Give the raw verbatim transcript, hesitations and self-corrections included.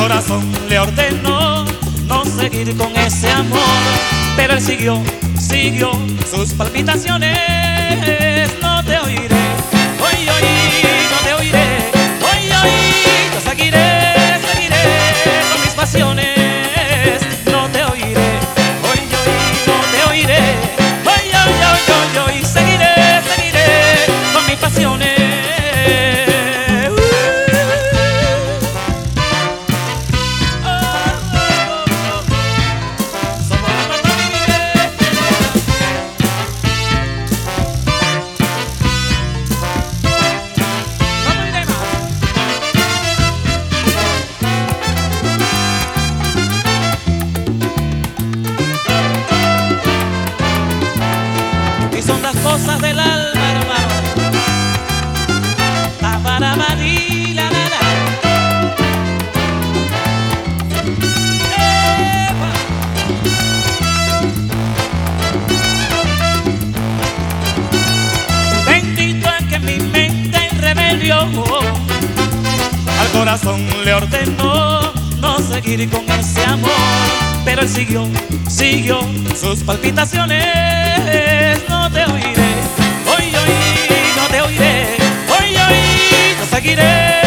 corazón le ordenó no seguir con ese amor, pero él siguió, siguió sus palpitaciones. No te oiré, hoy, hoy, no te oiré, hoy, hoy, yo seguiré, seguiré con mis pasiones. No te oiré, hoy, hoy, no te oiré, hoy, hoy, hoy, hoy, hoy, seguiré, seguiré con mis pasiones. Cosas del alma, hermano. La para la la la. Bendito es que mi mente en rebelión al corazón le ordenó no seguir con ese amor, pero él siguió, siguió sus palpitaciones. No te oiré, hoy, hoy, no te oiré, hoy, hoy, yo seguiré.